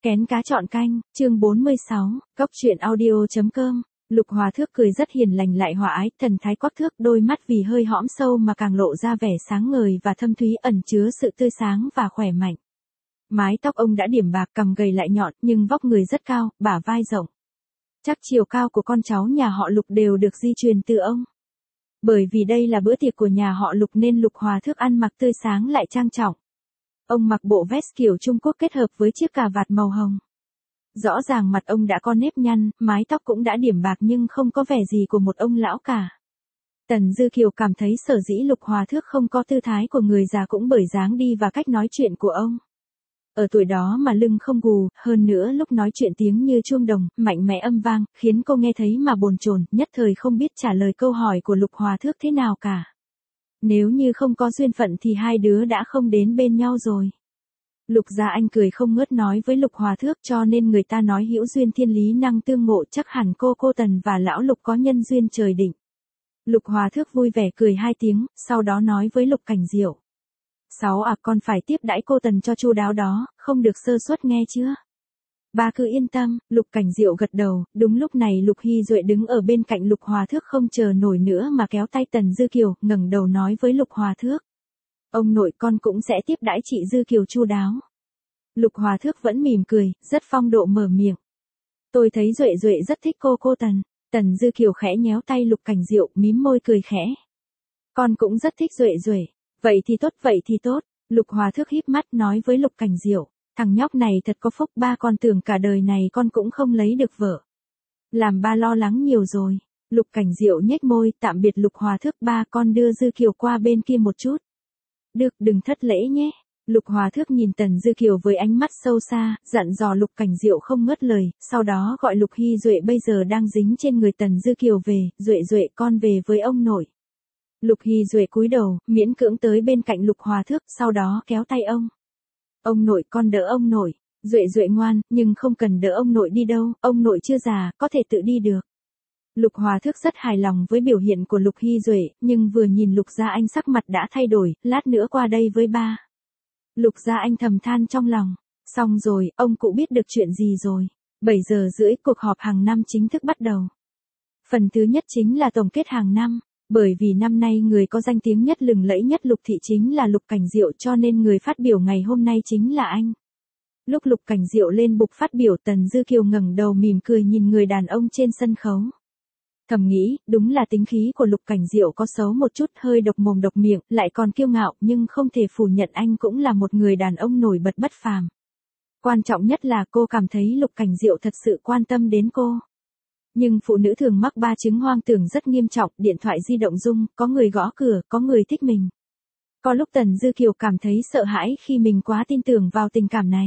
Kén cá chọn canh, chương 46, Cốc truyện audio.com. Lục Hòa Thước cười rất hiền lành lại hòa ái, thần thái quắc thước, đôi mắt vì hơi hõm sâu mà càng lộ ra vẻ sáng ngời và thâm thúy, ẩn chứa sự tươi sáng và khỏe mạnh. Mái tóc ông đã điểm bạc, cằm gầy lại nhọn, nhưng vóc người rất cao, bả vai rộng. Chắc chiều cao của con cháu nhà họ Lục đều được di truyền từ ông. Bởi vì đây là bữa tiệc của nhà họ Lục nên Lục Hòa Thước ăn mặc tươi sáng lại trang trọng. Ông mặc bộ vest kiểu Trung Quốc kết hợp với chiếc cà vạt màu hồng. Rõ ràng mặt ông đã có nếp nhăn, mái tóc cũng đã điểm bạc nhưng không có vẻ gì của một ông lão cả. Tần Dư Kiều cảm thấy sở dĩ Lục Hòa Thước không có tư thái của người già cũng bởi dáng đi và cách nói chuyện của ông. Ở tuổi đó mà lưng không gù, hơn nữa lúc nói chuyện tiếng như chuông đồng, mạnh mẽ âm vang, khiến cô nghe thấy mà bồn chồn, nhất thời không biết trả lời câu hỏi của Lục Hòa Thước thế nào cả. Nếu như không có duyên phận thì hai đứa đã không đến bên nhau rồi. Lục Gia Anh cười không ngớt nói với Lục Hòa Thước, cho nên người ta nói hữu duyên thiên lý năng tương ngộ, chắc hẳn cô Tần và lão Lục có nhân duyên trời định. Lục Hòa Thước vui vẻ cười hai tiếng, sau đó nói với Lục Cảnh Diệu. Con phải tiếp đãi cô Tần cho chu đáo đó, không được sơ suất nghe chưa? Ba cứ yên tâm, Lục Cảnh Diệu gật đầu. Đúng lúc này Lục Hy Duệ đứng ở bên cạnh Lục Hòa Thước không chờ nổi nữa mà kéo tay Tần Dư Kiều, ngẩng đầu nói với Lục Hòa Thước. Ông nội, con cũng sẽ tiếp đãi chị Dư Kiều chu đáo. Lục Hòa Thước vẫn mỉm cười, rất phong độ mở miệng. Tôi thấy Duệ rất thích cô Tần. Tần Dư Kiều khẽ nhéo tay Lục Cảnh Diệu, mím môi cười khẽ. Con cũng rất thích Duệ. Vậy thì tốt. Lục Hòa Thước híp mắt nói với Lục Cảnh Diệu. Thằng nhóc này thật có phúc, ba con tưởng cả đời này con cũng không lấy được vợ. Làm ba lo lắng nhiều rồi. Lục Cảnh Diệu nhếch môi, tạm biệt Lục Hòa Thước, ba con đưa Dư Kiều qua bên kia một chút. Được, đừng thất lễ nhé. Lục Hòa Thước nhìn Tần Dư Kiều với ánh mắt sâu xa, dặn dò Lục Cảnh Diệu không ngớt lời, sau đó gọi Lục Hy Duệ bây giờ đang dính trên người Tần Dư Kiều về, Duệ con về với ông nội. Lục Hy Duệ cúi đầu, miễn cưỡng tới bên cạnh Lục Hòa Thước, sau đó kéo tay ông. Ông nội, con đỡ ông nội. Duệ ngoan, nhưng không cần đỡ ông nội đi đâu, ông nội chưa già, có thể tự đi được. Lục Hòa Thước rất hài lòng với biểu hiện của Lục Hy Duệ, nhưng vừa nhìn Lục Gia Anh sắc mặt đã thay đổi, lát nữa qua đây với ba. Lục Gia Anh thầm than trong lòng. Xong rồi, ông cụ biết được chuyện gì rồi. 7:30 cuộc họp hàng năm chính thức bắt đầu. Phần thứ nhất chính là tổng kết hàng năm. Bởi vì năm nay người có danh tiếng nhất lừng lẫy nhất Lục thị chính là Lục Cảnh Diệu, cho nên người phát biểu ngày hôm nay chính là anh. Lúc Lục Cảnh Diệu lên bục phát biểu, Tần Dư Kiều ngẩng đầu mỉm cười nhìn người đàn ông trên sân khấu. Thầm nghĩ, đúng là tính khí của Lục Cảnh Diệu có xấu một chút, hơi độc mồm độc miệng, lại còn kiêu ngạo, nhưng không thể phủ nhận anh cũng là một người đàn ông nổi bật bất phàm. Quan trọng nhất là cô cảm thấy Lục Cảnh Diệu thật sự quan tâm đến cô. Nhưng phụ nữ thường mắc 3 chứng hoang tưởng rất nghiêm trọng, điện thoại di động rung, có người gõ cửa, có người thích mình. Có lúc Tần Dư Kiều cảm thấy sợ hãi khi mình quá tin tưởng vào tình cảm này.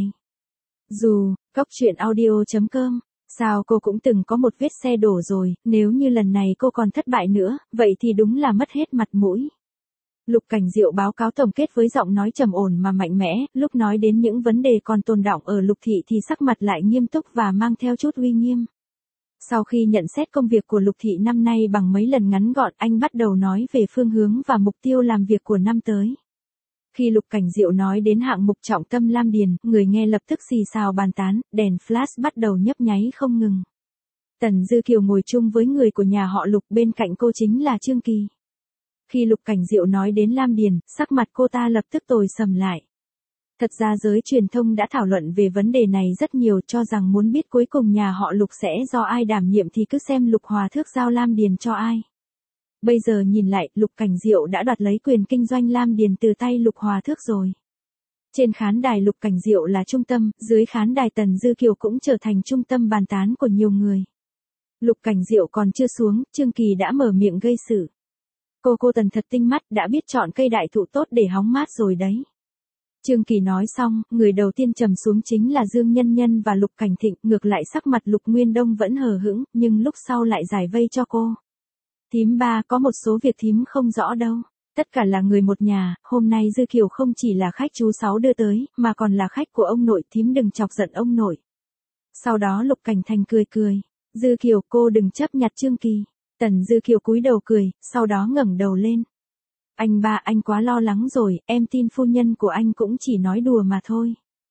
Dù, Cốc truyện audio.com, sao cô cũng từng có một vết xe đổ rồi, nếu như lần này cô còn thất bại nữa, vậy thì đúng là mất hết mặt mũi. Lục Cảnh Diệu báo cáo tổng kết với giọng nói trầm ổn mà mạnh mẽ, lúc nói đến những vấn đề còn tồn đọng ở Lục thị thì sắc mặt lại nghiêm túc và mang theo chút uy nghiêm. Sau khi nhận xét công việc của Lục thị năm nay bằng mấy lần ngắn gọn, anh bắt đầu nói về phương hướng và mục tiêu làm việc của năm tới. Khi Lục Cảnh Diệu nói đến hạng mục trọng tâm Lam Điền, người nghe lập tức xì xào bàn tán, đèn flash bắt đầu nhấp nháy không ngừng. Tần Dư Kiều ngồi chung với người của nhà họ Lục, bên cạnh cô chính là Trương Kỳ. Khi Lục Cảnh Diệu nói đến Lam Điền, sắc mặt cô ta lập tức tối sầm lại. Thật ra giới truyền thông đã thảo luận về vấn đề này rất nhiều, cho rằng muốn biết cuối cùng nhà họ Lục sẽ do ai đảm nhiệm thì cứ xem Lục Hòa Thước giao Lam Điền cho ai. Bây giờ nhìn lại, Lục Cảnh Diệu đã đoạt lấy quyền kinh doanh Lam Điền từ tay Lục Hòa Thước rồi. Trên khán đài Lục Cảnh Diệu là trung tâm, dưới khán đài Tần Dư Kiều cũng trở thành trung tâm bàn tán của nhiều người. Lục Cảnh Diệu còn chưa xuống, Trương Kỳ đã mở miệng gây sự. Cô Tần thật tinh mắt, đã biết chọn cây đại thụ tốt để hóng mát rồi đấy. Trương Kỳ nói xong, người đầu tiên trầm xuống chính là Dương Nhân Nhân và Lục Cảnh Thịnh, ngược lại sắc mặt Lục Nguyên Đông vẫn hờ hững, nhưng lúc sau lại giải vây cho cô. Thím ba, có một số việc thím không rõ đâu. Tất cả là người một nhà, hôm nay Dư Kiều không chỉ là khách chú Sáu đưa tới, mà còn là khách của ông nội, thím đừng chọc giận ông nội. Sau đó Lục Cảnh Thành cười. Dư Kiều, cô đừng chấp nhặt Trương Kỳ. Tần Dư Kiều cúi đầu cười, sau đó ngẩng đầu lên. Anh ba, anh quá lo lắng rồi, em tin phu nhân của anh cũng chỉ nói đùa mà thôi.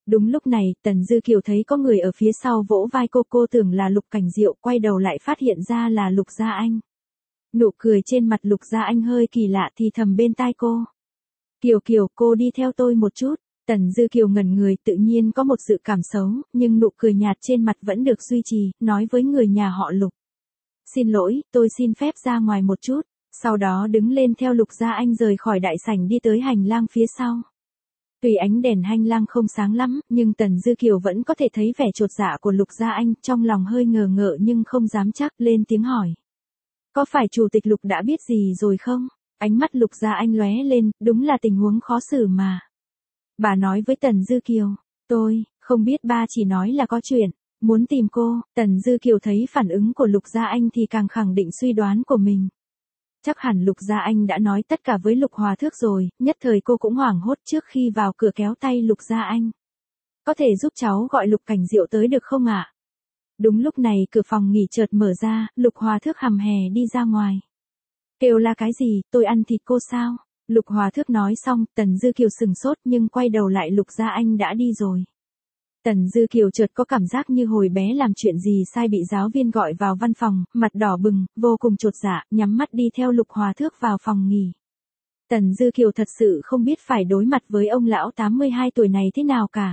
Đúng lúc này, Tần Dư Kiều thấy có người ở phía sau vỗ vai cô tưởng là Lục Cảnh Diệu, quay đầu lại phát hiện ra là Lục Gia Anh. Nụ cười trên mặt Lục Gia Anh hơi kỳ lạ thì thầm bên tai cô. Kiều Kiều, cô đi theo tôi một chút. Tần Dư Kiều ngẩn người, tự nhiên có một dự cảm xấu, nhưng nụ cười nhạt trên mặt vẫn được duy trì, nói với người nhà họ Lục. Xin lỗi, tôi xin phép ra ngoài một chút. Sau đó đứng lên theo Lục Gia Anh rời khỏi đại sảnh đi tới hành lang phía sau. Tuy ánh đèn hành lang không sáng lắm, nhưng Tần Dư Kiều vẫn có thể thấy vẻ chột dạ của Lục Gia Anh, trong lòng hơi ngờ ngợ nhưng không dám chắc, lên tiếng hỏi. Có phải chủ tịch Lục đã biết gì rồi không? Ánh mắt Lục Gia Anh lóe lên, đúng là tình huống khó xử mà. Bà nói với Tần Dư Kiều, tôi, không biết, ba chỉ nói là có chuyện, muốn tìm cô. Tần Dư Kiều thấy phản ứng của Lục Gia Anh thì càng khẳng định suy đoán của mình. Chắc hẳn Lục Gia Anh đã nói tất cả với Lục Hòa Thước rồi, nhất thời cô cũng hoảng hốt trước khi vào cửa kéo tay Lục Gia Anh. Có thể giúp cháu gọi Lục Cảnh Diệu tới được không ạ? Đúng lúc này cửa phòng nghỉ chợt mở ra, Lục Hòa Thước hầm hè đi ra ngoài. Kêu là cái gì, tôi ăn thịt cô sao? Lục Hòa Thước nói xong, Tần Dư Kiều sừng sốt nhưng quay đầu lại Lục Gia Anh đã đi rồi. Tần Dư Kiều chợt có cảm giác như hồi bé làm chuyện gì sai bị giáo viên gọi vào văn phòng, mặt đỏ bừng, vô cùng chột dạ, nhắm mắt đi theo Lục Hòa Thước vào phòng nghỉ. Tần Dư Kiều thật sự không biết phải đối mặt với ông lão 82 tuổi này thế nào cả.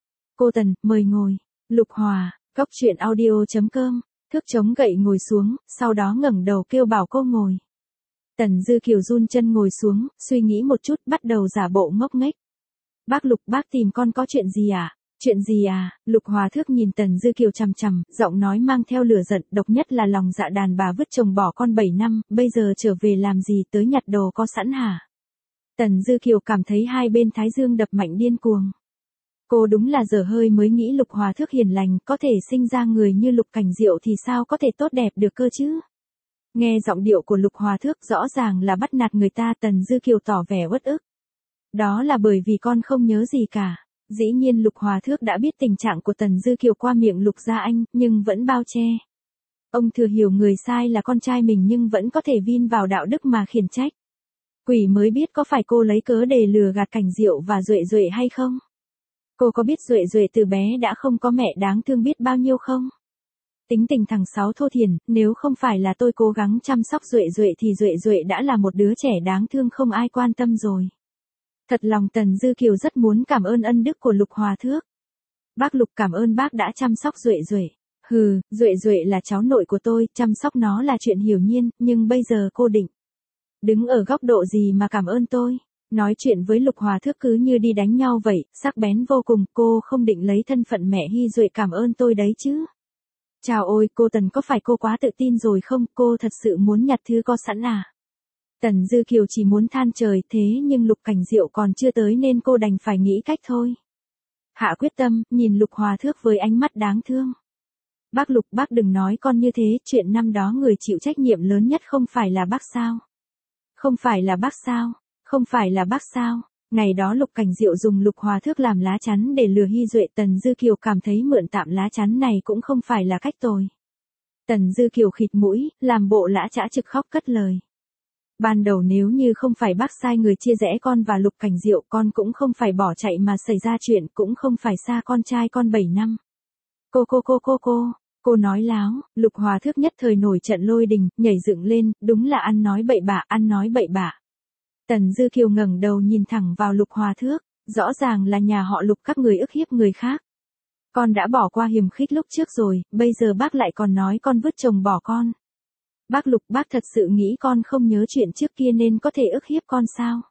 Cô Tần, mời ngồi. Lục Hòa, Cóc Truyện Audio.com, Thước chống gậy ngồi xuống, sau đó ngẩng đầu kêu bảo cô ngồi. Tần Dư Kiều run chân ngồi xuống, suy nghĩ một chút, bắt đầu giả bộ ngốc nghếch. Bác Lục, bác tìm con có chuyện gì à? Chuyện gì à? Lục Hòa Thước nhìn Tần Dư Kiều chằm chằm, giọng nói mang theo lửa giận, độc nhất là lòng dạ đàn bà vứt chồng bỏ con 7 năm, bây giờ trở về làm gì, tới nhặt đồ có sẵn hả? Tần Dư Kiều cảm thấy hai bên thái dương đập mạnh điên cuồng. Cô đúng là dở hơi mới nghĩ Lục Hòa Thước hiền lành, có thể sinh ra người như Lục Cảnh Diệu thì sao có thể tốt đẹp được cơ chứ? Nghe giọng điệu của Lục Hòa Thước rõ ràng là bắt nạt người ta, Tần Dư Kiều tỏ vẻ uất ức. Đó là bởi vì con không nhớ gì cả. Dĩ nhiên Lục Hòa Thước đã biết tình trạng của Tần Dư Kiều qua miệng Lục Gia Anh, nhưng vẫn bao che. Ông thừa hiểu người sai là con trai mình nhưng vẫn có thể vin vào đạo đức mà khiển trách. Quỷ mới biết có phải cô lấy cớ để lừa gạt Cảnh Diệu và Duệ Duệ hay không? Cô có biết Duệ Duệ từ bé đã không có mẹ đáng thương biết bao nhiêu không? Tính tình thằng Sáu thô thiển, nếu không phải là tôi cố gắng chăm sóc Duệ Duệ thì Duệ Duệ đã là một đứa trẻ đáng thương không ai quan tâm rồi. Thật lòng Tần Dư Kiều rất muốn cảm ơn ân đức của Lục Hòa Thước. Bác Lục, cảm ơn bác đã chăm sóc Duệ Duệ. Hừ, Duệ Duệ là cháu nội của tôi, chăm sóc nó là chuyện hiển nhiên, nhưng bây giờ cô định đứng ở góc độ gì mà cảm ơn tôi? Nói chuyện với Lục Hòa Thước cứ như đi đánh nhau vậy, sắc bén vô cùng, cô không định lấy thân phận mẹ Hy Duệ cảm ơn tôi đấy chứ? Chào ôi, cô Tần, có phải cô quá tự tin rồi không? Cô thật sự muốn nhặt thứ có sẵn à? Tần Dư Kiều chỉ muốn than trời, thế nhưng Lục Cảnh Diệu còn chưa tới nên cô đành phải nghĩ cách thôi. Hạ quyết tâm, nhìn Lục Hòa Thước với ánh mắt đáng thương. Bác Lục, bác đừng nói con như thế, chuyện năm đó người chịu trách nhiệm lớn nhất không phải là bác sao? Không phải là bác sao? Không phải là bác sao? Ngày đó Lục Cảnh Diệu dùng Lục Hòa Thước làm lá chắn để lừa Hy Duệ, Tần Dư Kiều cảm thấy mượn tạm lá chắn này cũng không phải là cách tồi. Tần Dư Kiều khịt mũi, làm bộ lã chã trực khóc cất lời. Ban đầu nếu như không phải bác sai người chia rẽ con và Lục Cảnh Diệu, con cũng không phải bỏ chạy mà xảy ra chuyện, cũng không phải xa con trai con 7 năm. Cô nói láo. Lục Hòa Thước nhất thời nổi trận lôi đình, nhảy dựng lên, đúng là ăn nói bậy bạ, ăn nói bậy bạ. Tần Dư Kiều ngẩng đầu nhìn thẳng vào Lục Hòa Thước, rõ ràng là nhà họ Lục các người ức hiếp người khác. Con đã bỏ qua hiềm khích lúc trước rồi, bây giờ bác lại còn nói con vứt chồng bỏ con. Bác Lục, bác thật sự nghĩ con không nhớ chuyện trước kia nên có thể ức hiếp con sao?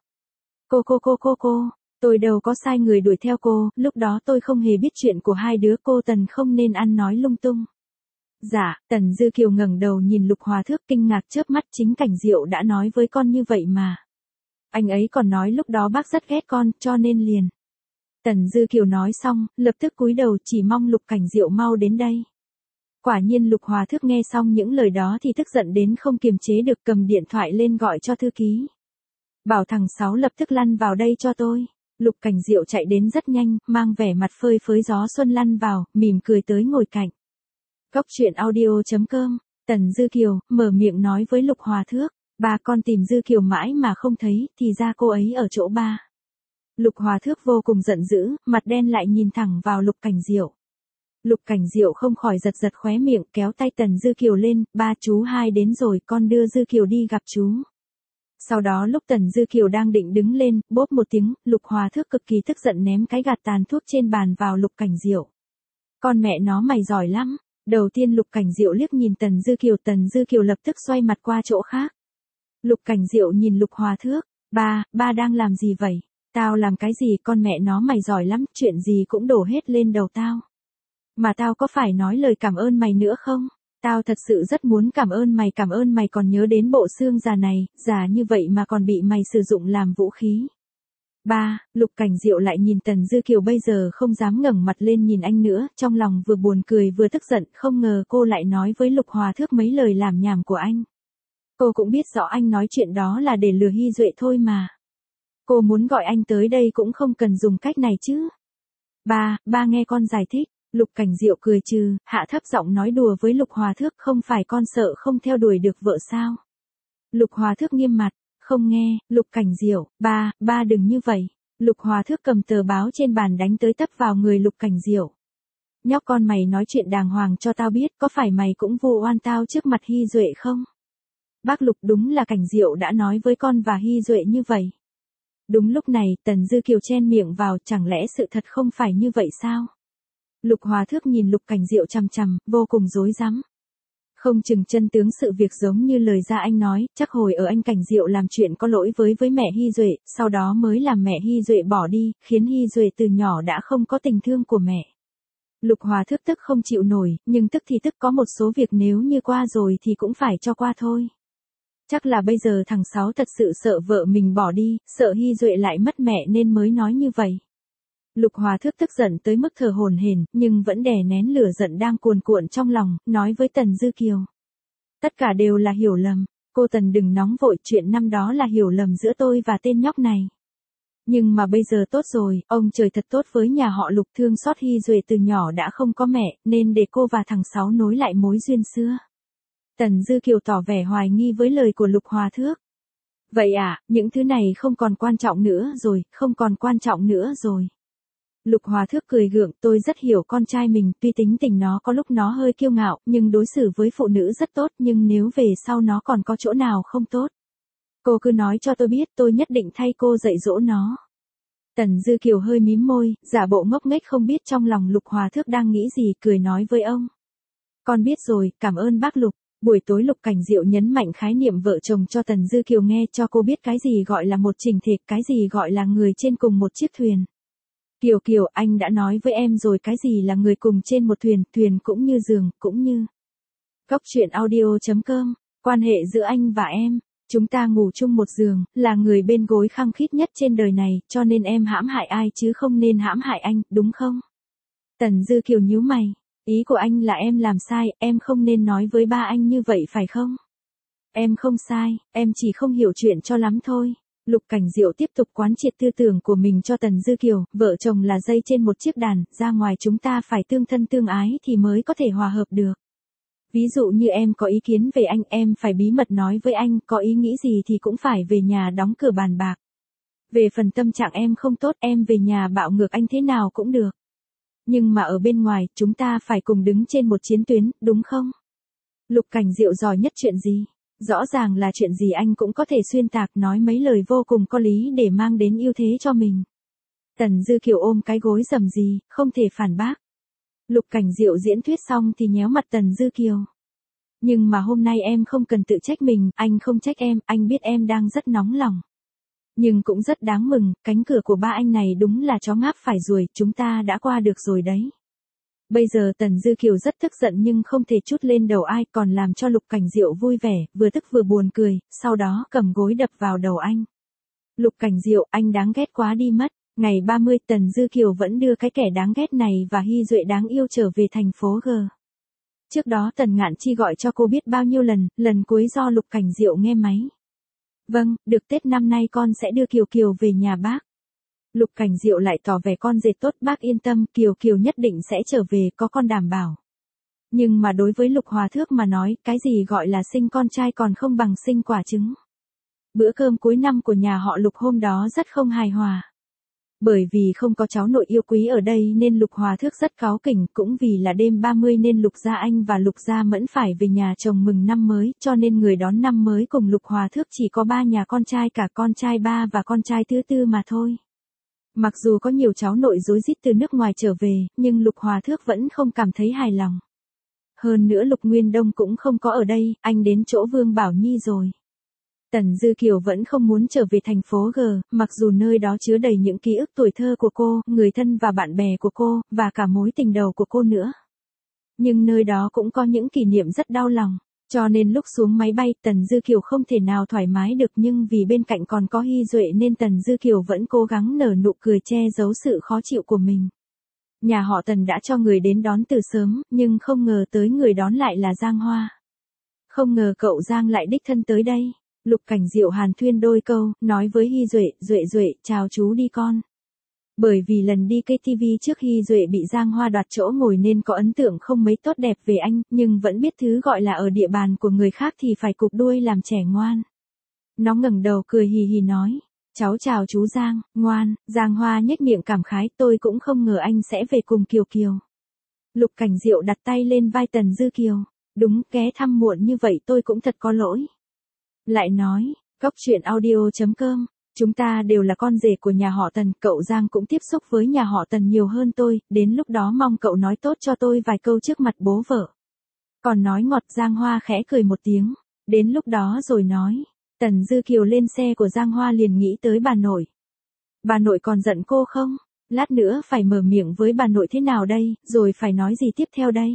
Tôi đâu có sai người đuổi theo cô, lúc đó tôi không hề biết chuyện của hai đứa, cô Tần không nên ăn nói lung tung. Dạ, Tần Dư Kiều ngẩng đầu nhìn Lục Hòa Thước kinh ngạc chớp mắt, chính Cảnh Diệu đã nói với con như vậy mà. Anh ấy còn nói lúc đó bác rất ghét con, cho nên liền. Tần Dư Kiều nói xong, lập tức cúi đầu chỉ mong Lục Cảnh Diệu mau đến đây. Quả nhiên Lục Hòa Thước nghe xong những lời đó thì tức giận đến không kiềm chế được, cầm điện thoại lên gọi cho thư ký. Bảo thằng Sáu lập tức lăn vào đây cho tôi. Lục Cảnh Diệu chạy đến rất nhanh, mang vẻ mặt phơi phới gió xuân lăn vào, mỉm cười tới ngồi cạnh. Cóc Truyện Audio.com, Tần Dư Kiều, mở miệng nói với Lục Hòa Thước. Ba, con tìm Dư Kiều mãi mà không thấy, thì ra cô ấy ở chỗ ba. Lục Hòa Thước vô cùng giận dữ, mặt đen lại nhìn thẳng vào Lục Cảnh Diệu. Lục Cảnh Diệu không khỏi giật giật khóe miệng, kéo tay Tần Dư Kiều lên, ba chú hai đến rồi, con đưa Dư Kiều đi gặp chú. Sau đó lúc Tần Dư Kiều đang định đứng lên, bốp một tiếng, Lục Hòa Thước cực kỳ tức giận ném cái gạt tàn thuốc trên bàn vào Lục Cảnh Diệu. Con mẹ nó mày giỏi lắm. Đầu tiên Lục Cảnh Diệu liếc nhìn Tần Dư Kiều lập tức xoay mặt qua chỗ khác. Lục Cảnh Diệu nhìn Lục Hòa Thước, ba đang làm gì vậy? Tao làm cái gì, con mẹ nó mày giỏi lắm, chuyện gì cũng đổ hết lên đầu tao. Mà tao có phải nói lời cảm ơn mày nữa không? Tao thật sự rất muốn cảm ơn mày còn nhớ đến bộ xương già này, già như vậy mà còn bị mày sử dụng làm vũ khí. Lục Cảnh Diệu lại nhìn Tần Dư Kiều bây giờ không dám ngẩng mặt lên nhìn anh nữa, trong lòng vừa buồn cười vừa tức giận, không ngờ cô lại nói với Lục Hòa Thước mấy lời làm nhảm của anh. Cô cũng biết rõ anh nói chuyện đó là để lừa Hy Duệ thôi mà. Cô muốn gọi anh tới đây cũng không cần dùng cách này chứ. Ba nghe con giải thích. Lục Cảnh Diệu cười trừ, hạ thấp giọng nói đùa với Lục Hòa Thước, không phải con sợ không theo đuổi được vợ sao? Lục Hòa Thước nghiêm mặt, không nghe. Lục Cảnh Diệu, ba đừng như vậy. Lục Hòa Thước cầm tờ báo trên bàn đánh tới tấp vào người Lục Cảnh Diệu. Nhóc con mày nói chuyện đàng hoàng cho tao biết, có phải mày cũng vu oan tao trước mặt Hy Duệ không? Bác Lục, đúng là Cảnh Diệu đã nói với con và Hy Duệ như vậy. Đúng lúc này, Tần Dư Kiều chen miệng vào, chẳng lẽ sự thật không phải như vậy sao? Lục Hòa Thước nhìn Lục Cảnh Diệu chằm chằm, vô cùng rối rắm. Không chừng chân tướng sự việc giống như lời Gia Anh nói, chắc hồi ở anh Cảnh Diệu làm chuyện có lỗi với mẹ Hy Duệ, sau đó mới làm mẹ Hy Duệ bỏ đi, khiến Hy Duệ từ nhỏ đã không có tình thương của mẹ. Lục Hòa Thước tức không chịu nổi, nhưng tức thì tức, có một số việc nếu như qua rồi thì cũng phải cho qua thôi. Chắc là bây giờ thằng Sáu thật sự sợ vợ mình bỏ đi, sợ Hy Duệ lại mất mẹ nên mới nói như vậy. Lục Hòa Thước tức giận tới mức thở hổn hển, nhưng vẫn đè nén lửa giận đang cuồn cuộn trong lòng, nói với Tần Dư Kiều. Tất cả đều là hiểu lầm, cô Tần đừng nóng vội, chuyện năm đó là hiểu lầm giữa tôi và tên nhóc này. Nhưng mà bây giờ tốt rồi, ông trời thật tốt với nhà họ Lục, thương xót Hy Duệ từ nhỏ đã không có mẹ, nên để cô và thằng Sáu nối lại mối duyên xưa. Tần Dư Kiều tỏ vẻ hoài nghi với lời của Lục Hòa Thước. Vậy à, những thứ này không còn quan trọng nữa rồi. Lục Hòa Thước cười gượng, tôi rất hiểu con trai mình, tuy tính tình nó có lúc nó hơi kiêu ngạo, nhưng đối xử với phụ nữ rất tốt, nhưng nếu về sau nó còn có chỗ nào không tốt. Cô cứ nói cho tôi biết, tôi nhất định thay cô dạy dỗ nó. Tần Dư Kiều hơi mím môi, giả bộ ngốc nghếch không biết trong lòng Lục Hòa Thước đang nghĩ gì, cười nói với ông. Con biết rồi, cảm ơn bác Lục. Buổi tối Lục Cảnh Diệu nhấn mạnh khái niệm vợ chồng cho Tần Dư Kiều nghe, cho cô biết cái gì gọi là một chỉnh thể, cái gì gọi là người trên cùng một chiếc thuyền. Kiều, anh đã nói với em rồi, cái gì là người cùng trên một thuyền, thuyền cũng như giường, cũng như. Góc truyện audio.com, quan hệ giữa anh và em, chúng ta ngủ chung một giường, là người bên gối khăng khít nhất trên đời này, cho nên em hãm hại ai chứ không nên hãm hại anh, đúng không? Tần Dư Kiều nhíu mày, ý của anh là em làm sai, em không nên nói với ba anh như vậy phải không? Em không sai, em chỉ không hiểu chuyện cho lắm thôi. Lục Cảnh Diệu tiếp tục quán triệt tư tưởng của mình cho Tần Dư Kiều, vợ chồng là dây trên một chiếc đàn, ra ngoài chúng ta phải tương thân tương ái thì mới có thể hòa hợp được. Ví dụ như em có ý kiến về anh, em phải bí mật nói với anh, có ý nghĩ gì thì cũng phải về nhà đóng cửa bàn bạc. Về phần tâm trạng em không tốt, em về nhà bạo ngược anh thế nào cũng được. Nhưng mà ở bên ngoài, chúng ta phải cùng đứng trên một chiến tuyến, đúng không? Lục Cảnh Diệu giỏi nhất chuyện gì? Rõ ràng là chuyện gì anh cũng có thể xuyên tạc, nói mấy lời vô cùng có lý để mang đến ưu thế cho mình. Tần Dư Kiều ôm cái gối rầm rì, không thể phản bác. Lục Cảnh Diệu diễn thuyết xong thì nhéo mặt Tần Dư Kiều. Nhưng mà hôm nay em không cần tự trách mình, anh không trách em, anh biết em đang rất nóng lòng. Nhưng cũng rất đáng mừng, cánh cửa của ba anh này đúng là chó ngáp phải ruồi, chúng ta đã qua được rồi đấy. Bây giờ Tần Dư Kiều rất tức giận nhưng không thể trút lên đầu ai, còn làm cho Lục Cảnh Diệu vui vẻ, vừa tức vừa buồn cười, sau đó cầm gối đập vào đầu anh. Lục Cảnh Diệu, anh đáng ghét quá đi mất. Ngày 30 Tần Dư Kiều vẫn đưa cái kẻ đáng ghét này và Hy Duệ đáng yêu trở về thành phố G. Trước đó Tần Ngạn Chi gọi cho cô biết bao nhiêu lần, lần cuối do Lục Cảnh Diệu nghe máy. Vâng, được, Tết năm nay con sẽ đưa Kiều về nhà bác. Lục Cảnh Diệu lại tỏ vẻ con dệt tốt, bác yên tâm, Kiều nhất định sẽ trở về, có con đảm bảo. Nhưng mà đối với Lục Hòa Thước mà nói, cái gì gọi là sinh con trai còn không bằng sinh quả trứng. Bữa cơm cuối năm của nhà họ Lục hôm đó rất không hài hòa. Bởi vì không có cháu nội yêu quý ở đây nên Lục Hòa Thước rất cáu kỉnh, cũng vì là đêm 30 nên Lục Gia Anh và Lục Gia Mẫn phải về nhà chồng mừng năm mới, cho nên người đón năm mới cùng Lục Hòa Thước chỉ có 3 nhà con trai, cả con trai 3 và con trai thứ 4 mà thôi. Mặc dù có nhiều cháu nội rối rít từ nước ngoài trở về, nhưng Lục Hòa Thước vẫn không cảm thấy hài lòng. Hơn nữa Lục Nguyên Đông cũng không có ở đây, anh đến chỗ Vương Bảo Nhi rồi. Tần Dư Kiều vẫn không muốn trở về thành phố G, mặc dù nơi đó chứa đầy những ký ức tuổi thơ của cô, người thân và bạn bè của cô, và cả mối tình đầu của cô nữa. Nhưng nơi đó cũng có những kỷ niệm rất đau lòng, cho nên lúc xuống máy bay Tần Dư Kiều không thể nào thoải mái được, nhưng vì bên cạnh còn có Hy Duệ nên Tần Dư Kiều vẫn cố gắng nở nụ cười che giấu sự khó chịu của mình. Nhà họ Tần đã cho người đến đón từ sớm, nhưng không ngờ tới người đón lại là Giang Hoa. Không ngờ cậu Giang lại đích thân tới đây. Lục Cảnh Diệu hàn thuyên đôi câu, nói với Hy Duệ, Duệ, chào chú đi con. Bởi vì lần đi KTV trước Hy Duệ bị Giang Hoa đoạt chỗ ngồi nên có ấn tượng không mấy tốt đẹp về anh, nhưng vẫn biết thứ gọi là ở địa bàn của người khác thì phải cụp đuôi làm trẻ ngoan. Nó ngẩng đầu cười hì hì nói, cháu chào chú Giang, ngoan. Giang Hoa nhếch miệng cảm khái, tôi cũng không ngờ anh sẽ về cùng Kiều Kiều. Lục Cảnh Diệu đặt tay lên vai Tần Dư Kiều, đúng, ghé thăm muộn như vậy tôi cũng thật có lỗi. Lại nói, Cóc Truyện Audio.com, chúng ta đều là con rể của nhà họ Tần, cậu Giang cũng tiếp xúc với nhà họ Tần nhiều hơn tôi, đến lúc đó mong cậu nói tốt cho tôi vài câu trước mặt bố vợ. Còn nói ngọt. Giang Hoa khẽ cười một tiếng, đến lúc đó rồi nói. Tần Dư Kiều lên xe của Giang Hoa liền nghĩ tới bà nội. Bà nội còn giận cô không? Lát nữa phải mở miệng với bà nội thế nào đây, rồi phải nói gì tiếp theo đây?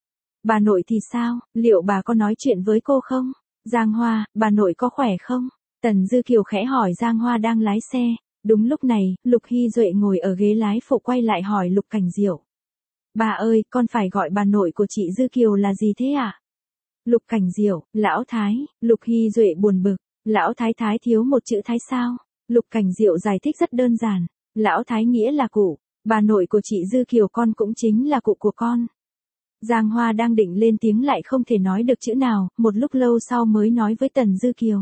Bà nội thì sao, liệu bà có nói chuyện với cô không? Giang Hoa, bà nội có khỏe không? Tần Dư Kiều khẽ hỏi Giang Hoa đang lái xe. Đúng lúc này, Lục Hy Duệ ngồi ở ghế lái phụ quay lại hỏi Lục Cảnh Diệu. Bà ơi, con phải gọi bà nội của chị Dư Kiều là gì thế ạ? Lục Cảnh Diệu, Lão Thái. Lục Hy Duệ buồn bực. Lão Thái thiếu một chữ Thái sao? Lục Cảnh Diệu giải thích rất đơn giản. Lão Thái nghĩa là cụ. Bà nội của chị Dư Kiều con cũng chính là cụ của con. Giang Hoa đang định lên tiếng lại không thể nói được chữ nào, một lúc lâu sau mới nói với Tần Dư Kiều.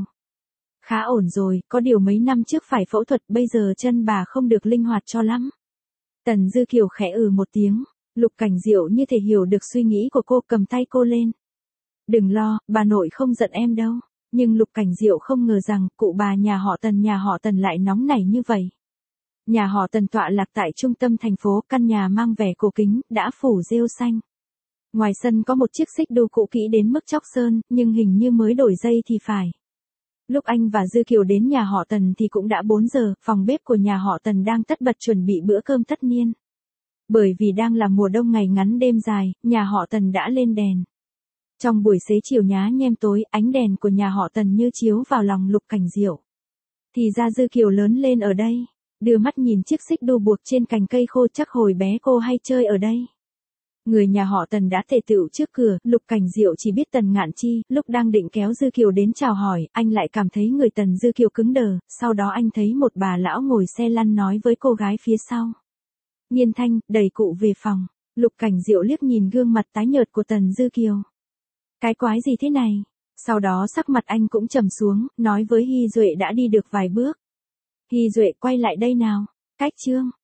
Khá ổn rồi, có điều mấy năm trước phải phẫu thuật, bây giờ chân bà không được linh hoạt cho lắm. Tần Dư Kiều khẽ một tiếng, Lục Cảnh Diệu như thể hiểu được suy nghĩ của cô, cầm tay cô lên. Đừng lo, bà nội không giận em đâu. Nhưng Lục Cảnh Diệu không ngờ rằng, cụ bà nhà họ Tần lại nóng nảy như vậy. Nhà họ Tần tọa lạc tại trung tâm thành phố, căn nhà mang vẻ cổ kính, đã phủ rêu xanh. Ngoài sân có một chiếc xích đu cũ kỹ đến mức chóc sơn, nhưng hình như mới đổi dây thì phải. Lúc anh và Dư Kiều đến nhà họ Tần thì cũng đã 4 giờ, phòng bếp của nhà họ Tần đang tất bật chuẩn bị bữa cơm tất niên. Bởi vì đang là mùa đông ngày ngắn đêm dài, nhà họ Tần đã lên đèn. Trong buổi xế chiều nhá nhem tối, ánh đèn của nhà họ Tần như chiếu vào lòng Lục Cảnh Diệu. Thì ra Dư Kiều lớn lên ở đây, đưa mắt nhìn chiếc xích đu buộc trên cành cây khô, chắc hồi bé cô hay chơi ở đây. Người nhà họ Tần đã tề tựu trước cửa, Lục Cảnh Diệu chỉ biết Tần Ngạn Chi, lúc đang định kéo Dư Kiều đến chào hỏi, anh lại cảm thấy người Tần Dư Kiều cứng đờ, sau đó anh thấy một bà lão ngồi xe lăn nói với cô gái phía sau. Nhiên Thanh, đẩy cụ về phòng. Lục Cảnh Diệu liếc nhìn gương mặt tái nhợt của Tần Dư Kiều. Cái quái gì thế này? Sau đó sắc mặt anh cũng trầm xuống, nói với Hy Duệ đã đi được vài bước. Hy Duệ quay lại đây nào. Cách chương.